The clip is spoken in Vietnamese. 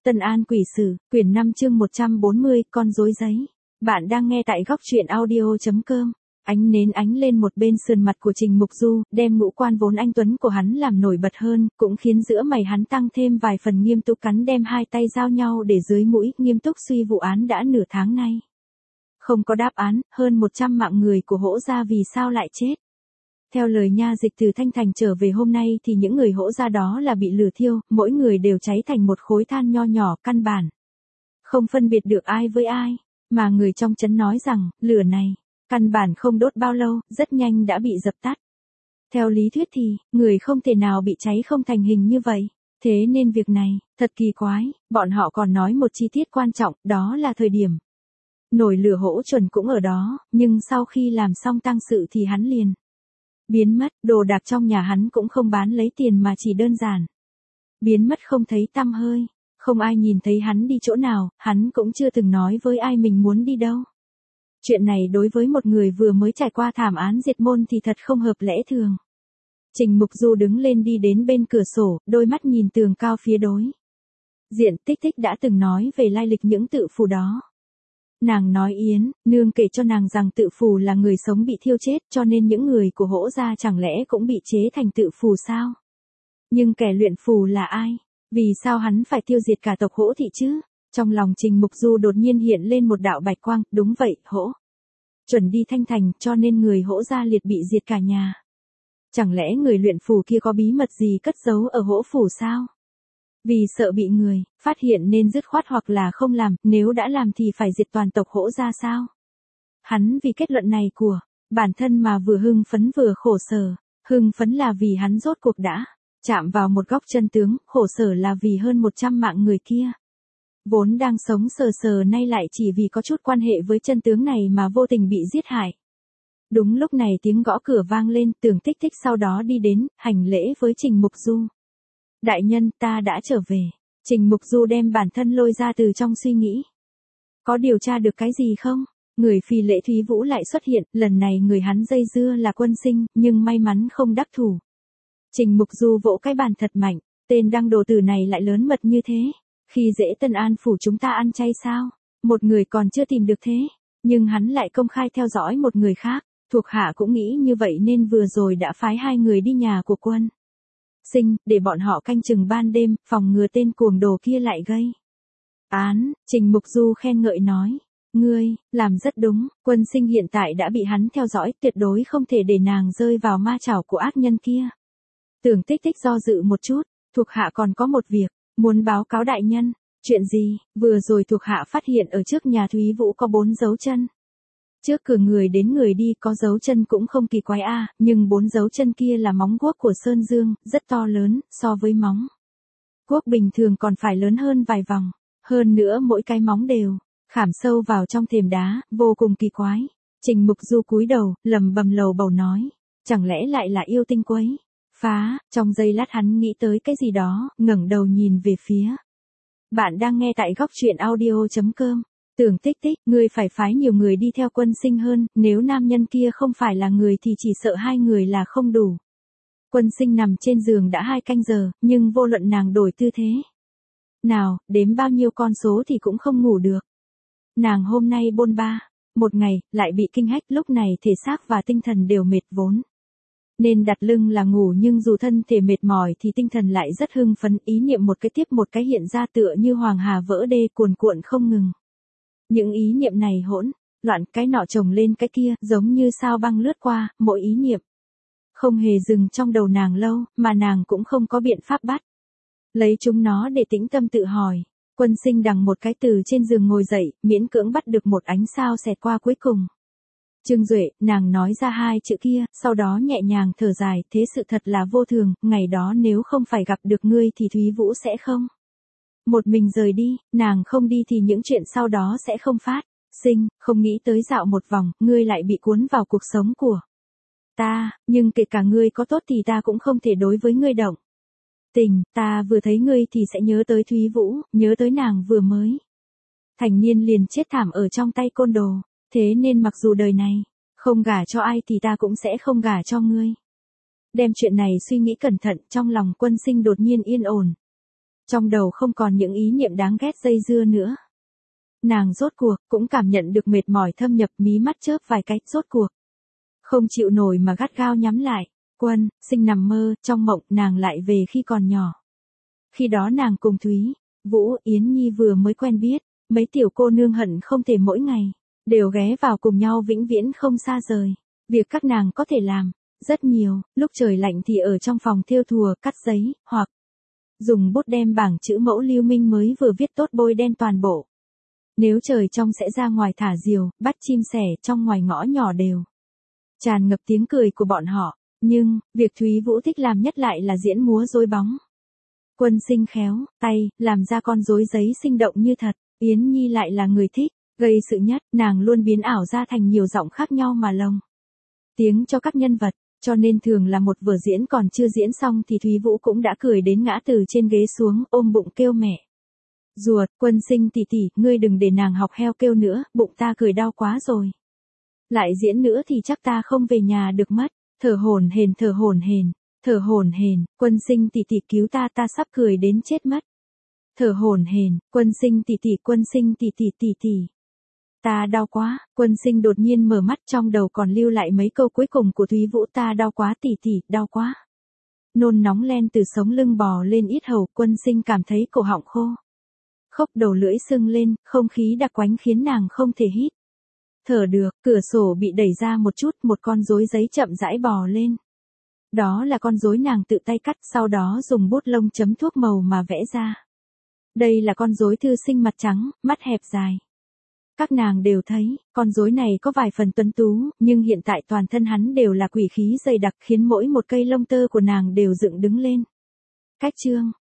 Tân An Quỷ Sử, quyển 5 chương 140, con rối giấy. Bạn đang nghe tại góc truyện audio.com. Ánh nến ánh lên một bên sườn mặt của Trình Mục Du, đem ngũ quan vốn anh tuấn của hắn làm nổi bật hơn, cũng khiến giữa mày hắn tăng thêm vài phần nghiêm túc, cắn đem hai tay giao nhau để dưới mũi, nghiêm túc suy vụ án đã nửa tháng nay. Không có đáp án, hơn 100 mạng người của Hỗ gia vì sao lại chết. Theo lời nha dịch từ Thanh Thành trở về hôm nay thì những người Hỗ gia đó là bị lửa thiêu, mỗi người đều cháy thành một khối than nho nhỏ, căn bản không phân biệt được ai với ai, mà người trong trấn nói rằng, lửa này, căn bản không đốt bao lâu, rất nhanh đã bị dập tắt. Theo lý thuyết thì, người không thể nào bị cháy không thành hình như vậy, thế nên việc này, thật kỳ quái, bọn họ còn nói một chi tiết quan trọng, đó là thời điểm. Nổi lửa Hỗ Chuẩn cũng ở đó, nhưng sau khi làm xong tang sự thì hắn liền biến mất, đồ đạc trong nhà hắn cũng không bán lấy tiền mà chỉ đơn giản biến mất không thấy tăm hơi, không ai nhìn thấy hắn đi chỗ nào, hắn cũng chưa từng nói với ai mình muốn đi đâu. Chuyện này đối với một người vừa mới trải qua thảm án diệt môn thì thật không hợp lẽ thường. Trình Mục Du đứng lên đi đến bên cửa sổ, đôi mắt nhìn tường cao phía đối diện. Tích Tích đã từng nói về lai lịch những tự phù đó. Nàng nói Yến, nương kể cho nàng rằng tự phù là người sống bị thiêu chết, cho nên những người của Hỗ gia chẳng lẽ cũng bị chế thành tự phù sao? Nhưng kẻ luyện phù là ai? Vì sao hắn phải tiêu diệt cả tộc Hỗ thị chứ? Trong lòng Trình Mục Du đột nhiên hiện lên một đạo bạch quang, đúng vậy, Hỗ Chuẩn đi Thanh Thành, cho nên người Hỗ gia liệt bị diệt cả nhà. Chẳng lẽ người luyện phù kia có bí mật gì cất giấu ở Hỗ phủ sao? Vì sợ bị người phát hiện nên dứt khoát hoặc là không làm, nếu đã làm thì phải diệt toàn tộc Hỗ gia sao? Hắn vì kết luận này của bản thân mà vừa hưng phấn vừa khổ sở. Hưng phấn là vì hắn rốt cuộc đã chạm vào một góc chân tướng, khổ sở là vì hơn 100 mạng người kia vốn đang sống sờ sờ nay lại chỉ vì có chút quan hệ với chân tướng này mà vô tình bị giết hại. Đúng lúc này tiếng gõ cửa vang lên, Tưởng Tích Tích sau đó đi đến, hành lễ với Trình Mục Du. Đại nhân, ta đã trở về. Trình Mục Du đem bản thân lôi ra từ trong suy nghĩ. Có điều tra được cái gì không? Người phi Lễ Thúy Vũ lại xuất hiện, lần này người hắn dây dưa là Quân Sinh, nhưng may mắn không đắc thủ. Trình Mục Du vỗ cái bàn thật mạnh, tên đăng đồ tử này lại lớn mật như thế. Khi dễ Tân An phủ chúng ta ăn chay sao? Một người còn chưa tìm được thế, nhưng hắn lại công khai theo dõi một người khác. Thuộc hạ cũng nghĩ như vậy nên vừa rồi đã phái 2 người đi nhà của Quân Sinh, để bọn họ canh chừng ban đêm, phòng ngừa tên cuồng đồ kia lại gây án. Trình Mục Du khen ngợi nói, ngươi làm rất đúng, Quân Sinh hiện tại đã bị hắn theo dõi, tuyệt đối không thể để nàng rơi vào ma chảo của ác nhân kia. Tưởng Tích Tích do dự một chút, thuộc hạ còn có một việc muốn báo cáo đại nhân. Chuyện gì? Vừa rồi thuộc hạ phát hiện ở trước nhà Thúy Vũ có 4 dấu chân. Trước cửa người đến người đi có dấu chân cũng không kỳ quái a, nhưng 4 dấu chân kia là móng guốc của Sơn Dương, rất to lớn, so với móng guốc bình thường còn phải lớn hơn vài vòng. Hơn nữa mỗi cái móng đều khảm sâu vào trong thềm đá, vô cùng kỳ quái. Trình Mục Du cúi đầu, lầm bầm lầu bầu nói, chẳng lẽ lại là yêu tinh quấy phá? Trong giây lát hắn nghĩ tới cái gì đó, ngẩng đầu nhìn về phía. Bạn đang nghe tại góc truyện audio.com. Tưởng Tích Tích, ngươi phải phái nhiều người đi theo Quân Sinh hơn, nếu nam nhân kia không phải là người thì chỉ sợ 2 người là không đủ. Quân Sinh nằm trên giường đã 2 canh giờ, nhưng vô luận nàng đổi tư thế nào, đếm bao nhiêu con số thì cũng không ngủ được. Nàng hôm nay bôn ba một ngày, lại bị kinh hách, lúc này thể xác và tinh thần đều mệt vốn nên đặt lưng là ngủ, nhưng dù thân thể mệt mỏi thì tinh thần lại rất hưng phấn, ý niệm một cái tiếp một cái hiện ra tựa như hoàng hà vỡ đê cuồn cuộn không ngừng. Những ý niệm này hỗn loạn, cái nọ chồng lên cái kia, giống như sao băng lướt qua, mỗi ý niệm không hề dừng trong đầu nàng lâu, mà nàng cũng không có biện pháp bắt lấy chúng nó để tĩnh tâm tự hỏi. Quân Sinh đằng một cái từ trên giường ngồi dậy, miễn cưỡng bắt được một ánh sao xẹt qua cuối cùng. Trương Duệ, nàng nói ra 2 chữ kia, sau đó nhẹ nhàng thở dài, thế sự thật là vô thường, ngày đó nếu không phải gặp được ngươi thì Thúy Vũ sẽ không một mình rời đi, nàng không đi thì những chuyện sau đó sẽ không phát sinh, không nghĩ tới dạo một vòng, ngươi lại bị cuốn vào cuộc sống của ta, nhưng kể cả ngươi có tốt thì ta cũng không thể đối với ngươi động tình, ta vừa thấy ngươi thì sẽ nhớ tới Thúy Vũ, nhớ tới nàng vừa mới thành niên liền chết thảm ở trong tay côn đồ, thế nên mặc dù đời này không gả cho ai thì ta cũng sẽ không gả cho ngươi. Đem chuyện này suy nghĩ cẩn thận, trong lòng Quân Sinh đột nhiên yên ổn. Trong đầu không còn những ý niệm đáng ghét dây dưa nữa. Nàng rốt cuộc cũng cảm nhận được mệt mỏi thâm nhập, mí mắt chớp vài cái, rốt cuộc không chịu nổi mà gắt gao nhắm lại. Quân Sinh nằm mơ, trong mộng nàng lại về khi còn nhỏ. Khi đó nàng cùng Thúy, Vũ, Yến Nhi vừa mới quen biết, mấy tiểu cô nương hận không thể mỗi ngày đều ghé vào cùng nhau vĩnh viễn không xa rời. Việc các nàng có thể làm rất nhiều, lúc trời lạnh thì ở trong phòng thêu thùa, cắt giấy, hoặc dùng bút đem bảng chữ mẫu Lưu Minh mới vừa viết tốt bôi đen toàn bộ. Nếu trời trong sẽ ra ngoài thả diều, bắt chim sẻ, trong ngoài ngõ nhỏ đều tràn ngập tiếng cười của bọn họ. Nhưng, việc Thúy Vũ thích làm nhất lại là diễn múa rối bóng. Quân Sinh khéo tay, làm ra con rối giấy sinh động như thật. Yến Nhi lại là người thích gây sự nhất, nàng luôn biến ảo ra thành nhiều giọng khác nhau mà lồng tiếng cho các nhân vật, cho nên thường là một vở diễn còn chưa diễn xong thì Thúy Vũ cũng đã cười đến ngã từ trên ghế xuống, ôm bụng kêu mẹ ruột. Quân Sinh tỷ tỷ, ngươi đừng để nàng học heo kêu nữa, bụng ta cười đau quá rồi. Lại diễn nữa thì chắc ta không về nhà được mất. Thở hổn hển, thở hổn hển, thở hổn hển. Quân Sinh tỷ tỷ cứu ta, ta sắp cười đến chết mất. Thở hổn hển. Quân Sinh tỷ tỷ, Quân Sinh tỷ tỷ tỷ tỷ. Ta đau quá. Quân Sinh đột nhiên mở mắt, trong đầu còn lưu lại mấy câu cuối cùng của Thúy Vũ, ta đau quá tỷ tỷ, đau quá. Nôn nóng len từ sống lưng bò lên yết hầu, Quân Sinh cảm thấy cổ họng khô khốc, đầu lưỡi sưng lên, không khí đặc quánh khiến nàng không thể hít thở được. Cửa sổ bị đẩy ra một chút, một con rối giấy chậm rãi bò lên. Đó là con rối nàng tự tay cắt, sau đó dùng bút lông chấm thuốc màu mà vẽ ra. Đây là con rối thư sinh mặt trắng, mắt hẹp dài. Các nàng đều thấy, con rối này có vài phần tuấn tú, nhưng hiện tại toàn thân hắn đều là quỷ khí dày đặc, khiến mỗi một cây lông tơ của nàng đều dựng đứng lên. Cách chương